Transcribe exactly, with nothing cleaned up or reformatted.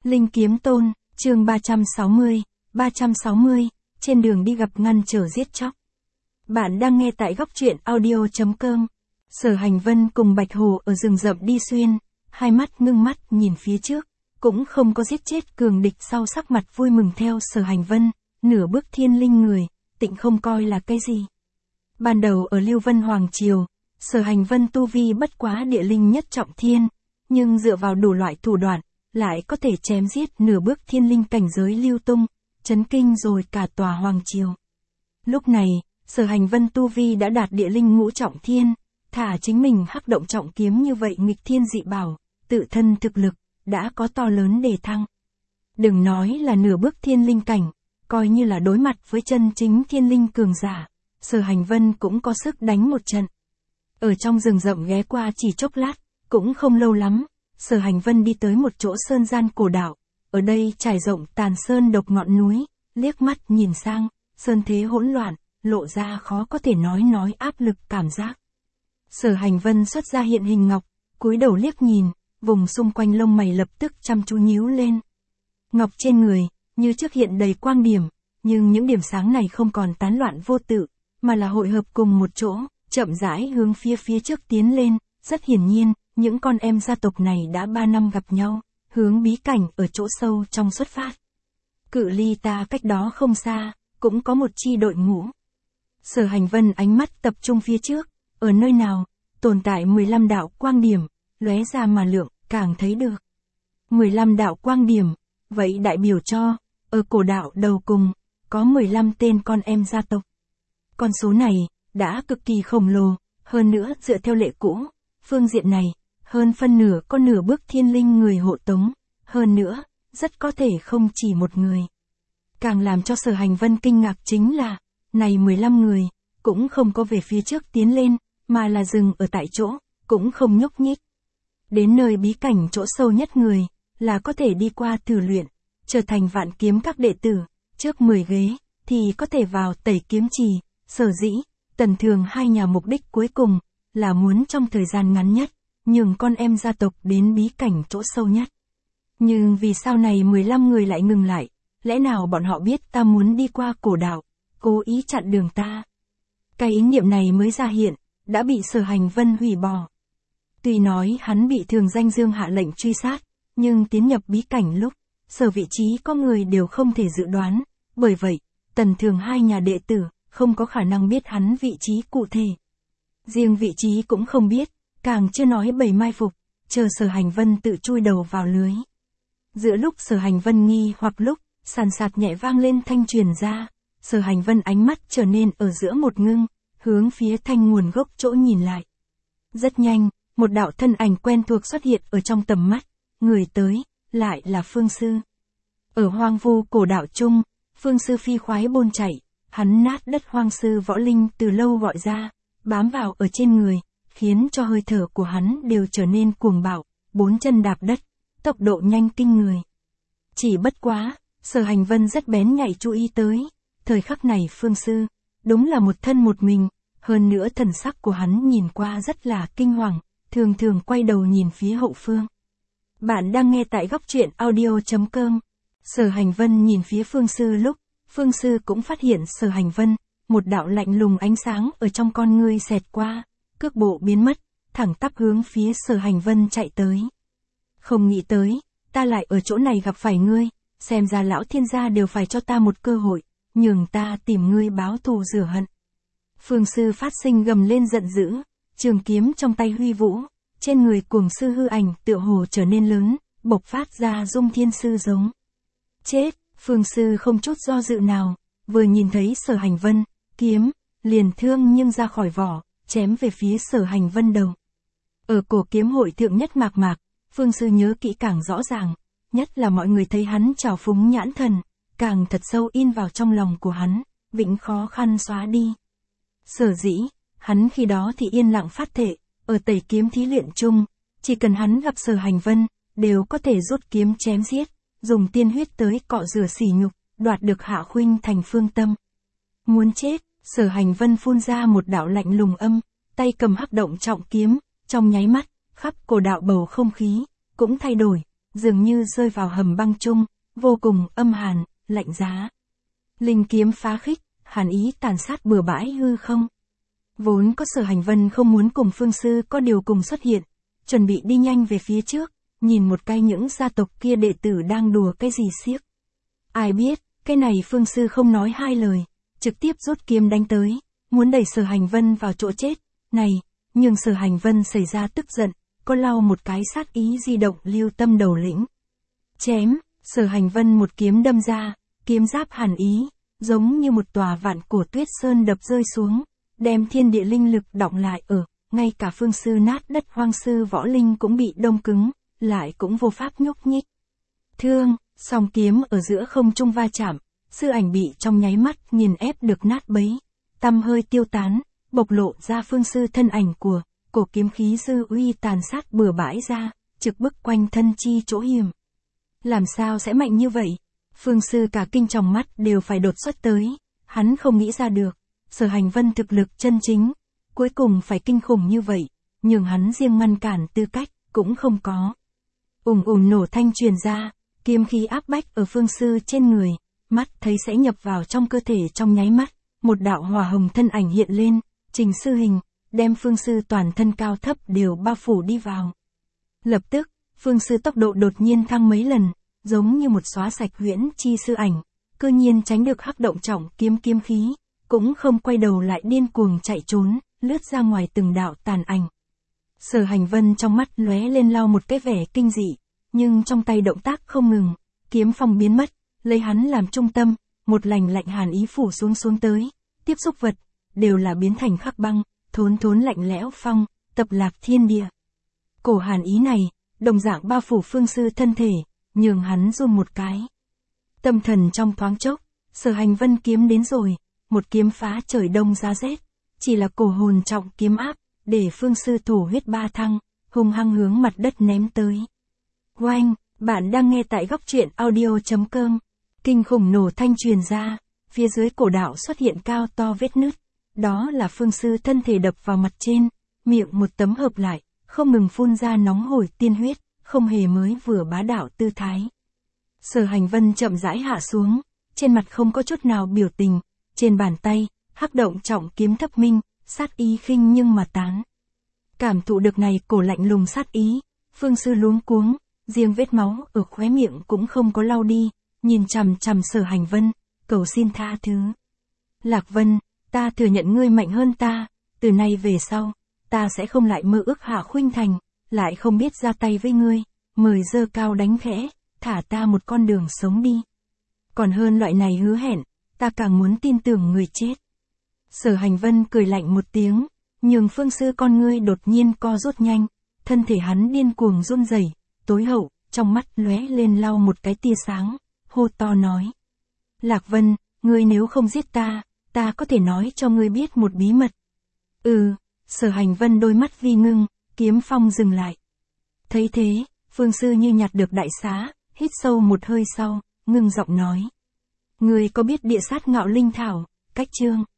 Linh Kiếm Tôn, chương ba trăm sáu mươi, ba trăm sáu mươi, trên đường đi gặp ngăn trở giết chóc. Bạn đang nghe tại góc truyện audio chấm com. Sở Hành Vân cùng Bạch Hồ ở rừng rậm đi xuyên, hai mắt ngưng mắt nhìn phía trước, cũng không có giết chết cường địch sau sắc mặt vui mừng theo Sở Hành Vân, nửa bước thiên linh người, tịnh không coi là cái gì. Ban đầu ở Lưu Vân Hoàng Triều, Sở Hành Vân tu vi bất quá địa linh nhất trọng thiên, nhưng dựa vào đủ loại thủ đoạn, lại có thể chém giết nửa bước thiên linh cảnh giới lưu tung, chấn kinh rồi cả tòa Hoàng Triều. Lúc này, Sở Hành Vân tu vi đã đạt địa linh ngũ trọng thiên, thả chính mình hắc động trọng kiếm như vậy nghịch thiên dị bảo, tự thân thực lực, đã có to lớn đề thăng. Đừng nói là nửa bước thiên linh cảnh, coi như là đối mặt với chân chính thiên linh cường giả, Sở Hành Vân cũng có sức đánh một trận. Ở trong rừng rậm ghé qua chỉ chốc lát, cũng không lâu lắm, Sở Hành Vân đi tới một chỗ sơn gian cổ đạo, ở đây trải rộng tàn sơn độc ngọn núi, liếc mắt nhìn sang, sơn thế hỗn loạn, lộ ra khó có thể nói nói áp lực cảm giác. Sở Hành Vân xuất ra hiện hình ngọc, cúi đầu liếc nhìn, vùng xung quanh lông mày lập tức chăm chú nhíu lên. Ngọc trên người, như trước hiện đầy quang điểm, nhưng những điểm sáng này không còn tán loạn vô tự, mà là hội hợp cùng một chỗ, chậm rãi hướng phía phía trước tiến lên, rất hiển nhiên, những con em gia tộc này đã ba năm gặp nhau, hướng bí cảnh ở chỗ sâu trong xuất phát. Cự ly ta cách đó không xa, cũng có một chi đội ngũ. Sở Hành Vân ánh mắt tập trung phía trước, ở nơi nào, tồn tại mười lăm đạo quang điểm, lóe ra mà lượng, càng thấy được. mười lăm đạo quang điểm, vậy đại biểu cho, ở cổ đạo đầu cùng, có mười lăm tên con em gia tộc. Con số này, đã cực kỳ khổng lồ, hơn nữa dựa theo lệ cũ, phương diện này, hơn phân nửa có nửa bước thiên linh người hộ tống, hơn nữa, rất có thể không chỉ một người. Càng làm cho Sở Hành Vân kinh ngạc chính là, này mười lăm người, cũng không có về phía trước tiến lên, mà là dừng ở tại chỗ, cũng không nhúc nhích. Đến nơi bí cảnh chỗ sâu nhất người, là có thể đi qua thử luyện, trở thành vạn kiếm các đệ tử, trước mười ghế, thì có thể vào tẩy kiếm trì, sở dĩ, Tần Thường hai nhà mục đích cuối cùng, là muốn trong thời gian ngắn nhất, nhường con em gia tộc đến bí cảnh chỗ sâu nhất. Nhưng vì sao này mười lăm người lại ngừng lại, lẽ nào bọn họ biết ta muốn đi qua cổ đạo, cố ý chặn đường ta? Cái ý niệm này mới ra hiện, đã bị Sở Hành Vân hủy bỏ. Tuy nói hắn bị Thường Danh Dương hạ lệnh truy sát, nhưng tiến nhập bí cảnh lúc, sở vị trí có người đều không thể dự đoán, bởi vậy, Tần Thường hai nhà đệ tử, không có khả năng biết hắn vị trí cụ thể. Riêng vị trí cũng không biết, càng chưa nói bày mai phục, chờ Sở Hành Vân tự chui đầu vào lưới. Giữa lúc Sở Hành Vân nghi hoặc lúc, sàn sạt nhẹ vang lên thanh truyền ra, Sở Hành Vân ánh mắt trở nên ở giữa một ngưng, hướng phía thanh nguồn gốc chỗ nhìn lại. Rất nhanh, một đạo thân ảnh quen thuộc xuất hiện ở trong tầm mắt, người tới, lại là Phương Sư. Ở hoang vu cổ đạo chung, Phương Sư phi khoái bôn chạy, hắn nát đất hoang sư võ linh từ lâu gọi ra, bám vào ở trên người, khiến cho hơi thở của hắn đều trở nên cuồng bạo, bốn chân đạp đất, tốc độ nhanh kinh người. Chỉ bất quá, Sở Hành Vân rất bén nhạy chú ý tới, thời khắc này Phương Sư, đúng là một thân một mình, hơn nữa thần sắc của hắn nhìn qua rất là kinh hoàng, thường thường quay đầu nhìn phía hậu phương. Bạn đang nghe tại góc truyện audio chấm com. Sở Hành Vân nhìn phía Phương Sư lúc, Phương Sư cũng phát hiện Sở Hành Vân, một đạo lạnh lùng ánh sáng ở trong con ngươi xẹt qua, cước bộ biến mất, thẳng tắp hướng phía Sở Hành Vân chạy tới. Không nghĩ tới, ta lại ở chỗ này gặp phải ngươi, xem ra lão thiên gia đều phải cho ta một cơ hội, nhường ta tìm ngươi báo thù rửa hận. Phương Sư phát sinh gầm lên giận dữ, trường kiếm trong tay huy vũ, trên người cuồng sư hư ảnh tựa hồ trở nên lớn, bộc phát ra dung thiên sư giống. Chết, Phương Sư không chút do dự nào, vừa nhìn thấy Sở Hành Vân, kiếm, liền thương nhưng ra khỏi vỏ, chém về phía Sở Hành Vân đầu. Ở cổ kiếm hội thượng nhất mạc mạc, Phương Sư nhớ kỹ càng rõ ràng, nhất là mọi người thấy hắn trào phúng nhãn thần, càng thật sâu in vào trong lòng của hắn, vĩnh khó khăn xóa đi. Sở dĩ, hắn khi đó thì yên lặng phát thệ, ở tẩy kiếm thí luyện chung, chỉ cần hắn gặp Sở Hành Vân, đều có thể rút kiếm chém giết, dùng tiên huyết tới cọ rửa sỉ nhục, đoạt được Hạ Khuynh thành phương tâm. Muốn chết, Sở Hành Vân phun ra một đạo lạnh lùng âm, tay cầm hắc động trọng kiếm, trong nháy mắt, khắp cổ đạo bầu không khí, cũng thay đổi, dường như rơi vào hầm băng chung, vô cùng âm hàn, lạnh giá. Linh kiếm phá khích, hàn ý tàn sát bừa bãi hư không. Vốn có Sở Hành Vân không muốn cùng Phương Sư có điều cùng xuất hiện, chuẩn bị đi nhanh về phía trước, nhìn một cái những gia tộc kia đệ tử đang đùa cái gì xiếc. Ai biết, cái này Phương Sư không nói hai lời, trực tiếp rút kiếm đánh tới, muốn đẩy Sở Hành Vân vào chỗ chết, này, nhưng Sở Hành Vân xảy ra tức giận, có lau một cái sát ý di động Lưu Tâm đầu lĩnh. Chém, Sở Hành Vân một kiếm đâm ra, kiếm giáp hàn ý, giống như một tòa vạn cổ tuyết sơn đập rơi xuống, đem thiên địa linh lực đọng lại ở, ngay cả Phương Sư nát đất Hoang Sư Võ Linh cũng bị đông cứng, lại cũng vô pháp nhúc nhích. Thương, song kiếm ở giữa không trung va chạm, sư ảnh bị trong nháy mắt nghiền ép được nát bấy, tăm hơi tiêu tán, bộc lộ ra Phương Sư thân ảnh của, cổ kiếm khí dư uy tàn sát bừa bãi ra, trực bức quanh thân chi chỗ hiểm. Làm sao sẽ mạnh như vậy? Phương Sư cả kinh trong mắt đều phải đột xuất tới, hắn không nghĩ ra được, Sở Hành Vân thực lực chân chính, cuối cùng phải kinh khủng như vậy, nhưng hắn riêng ngăn cản tư cách, cũng không có. Ùng ùng nổ thanh truyền ra, kiếm khí áp bách ở Phương Sư trên người, mắt thấy sẽ nhập vào trong cơ thể trong nháy mắt, một đạo hỏa hồng thân ảnh hiện lên, trình sư hình, đem Phương Sư toàn thân cao thấp đều bao phủ đi vào. Lập tức, Phương Sư tốc độ đột nhiên thăng mấy lần, giống như một xóa sạch huyễn chi sư ảnh, cơ nhiên tránh được hắc động trọng kiếm kiếm khí, cũng không quay đầu lại điên cuồng chạy trốn, lướt ra ngoài từng đạo tàn ảnh. Sở Hành Vân trong mắt lóe lên lau một cái vẻ kinh dị, nhưng trong tay động tác không ngừng, kiếm phong biến mất, lấy hắn làm trung tâm, một lành lạnh hàn ý phủ xuống xuống tới, tiếp xúc vật, đều là biến thành khắc băng, thốn thốn lạnh lẽo phong, tập lạc thiên địa. Cổ hàn ý này, đồng dạng bao phủ Phương Sư thân thể, nhường hắn run một cái. Tâm thần trong thoáng chốc, Sở Hành Vân kiếm đến rồi, một kiếm phá trời đông giá rét, chỉ là cổ hồn trọng kiếm áp, để Phương Sư thổ huyết ba thăng, hung hăng hướng mặt đất ném tới. Oanh, bạn đang nghe tại góc truyện audio chấm com. Kinh khủng nổ thanh truyền ra, phía dưới cổ đạo xuất hiện cao to vết nứt, đó là Phương Sư thân thể đập vào mặt trên, miệng một tấm hợp lại, không ngừng phun ra nóng hổi tiên huyết, không hề mới vừa bá đạo tư thái. Sở Hành Vân chậm rãi hạ xuống, trên mặt không có chút nào biểu tình, trên bàn tay, hắc động trọng kiếm thấp minh, sát ý khinh nhưng mà tán. Cảm thụ được này cổ lạnh lùng sát ý, Phương Sư luống cuống, riêng vết máu ở khóe miệng cũng không có lau đi, nhìn chằm chằm Sở Hành Vân, cầu xin tha thứ. Lạc Vân, ta thừa nhận ngươi mạnh hơn ta, từ nay về sau, ta sẽ không lại mơ ước hạ khuynh thành, lại không biết ra tay với ngươi, mời giơ cao đánh khẽ, thả ta một con đường sống đi. Còn hơn loại này hứa hẹn, ta càng muốn tin tưởng người chết. Sở Hành Vân cười lạnh một tiếng, nhường Phương Sư con ngươi đột nhiên co rút nhanh, thân thể hắn điên cuồng run rẩy, tối hậu, trong mắt lóe lên lau một cái tia sáng, hô to nói. Lạc Vân, ngươi nếu không giết ta, ta có thể nói cho ngươi biết một bí mật. Ừ, Sở Hành Vân đôi mắt vi ngưng, kiếm phong dừng lại. Thấy thế, Phương Sư như nhặt được đại xá, hít sâu một hơi sau, ngưng giọng nói. Ngươi có biết địa sát ngạo linh thảo, cách chương?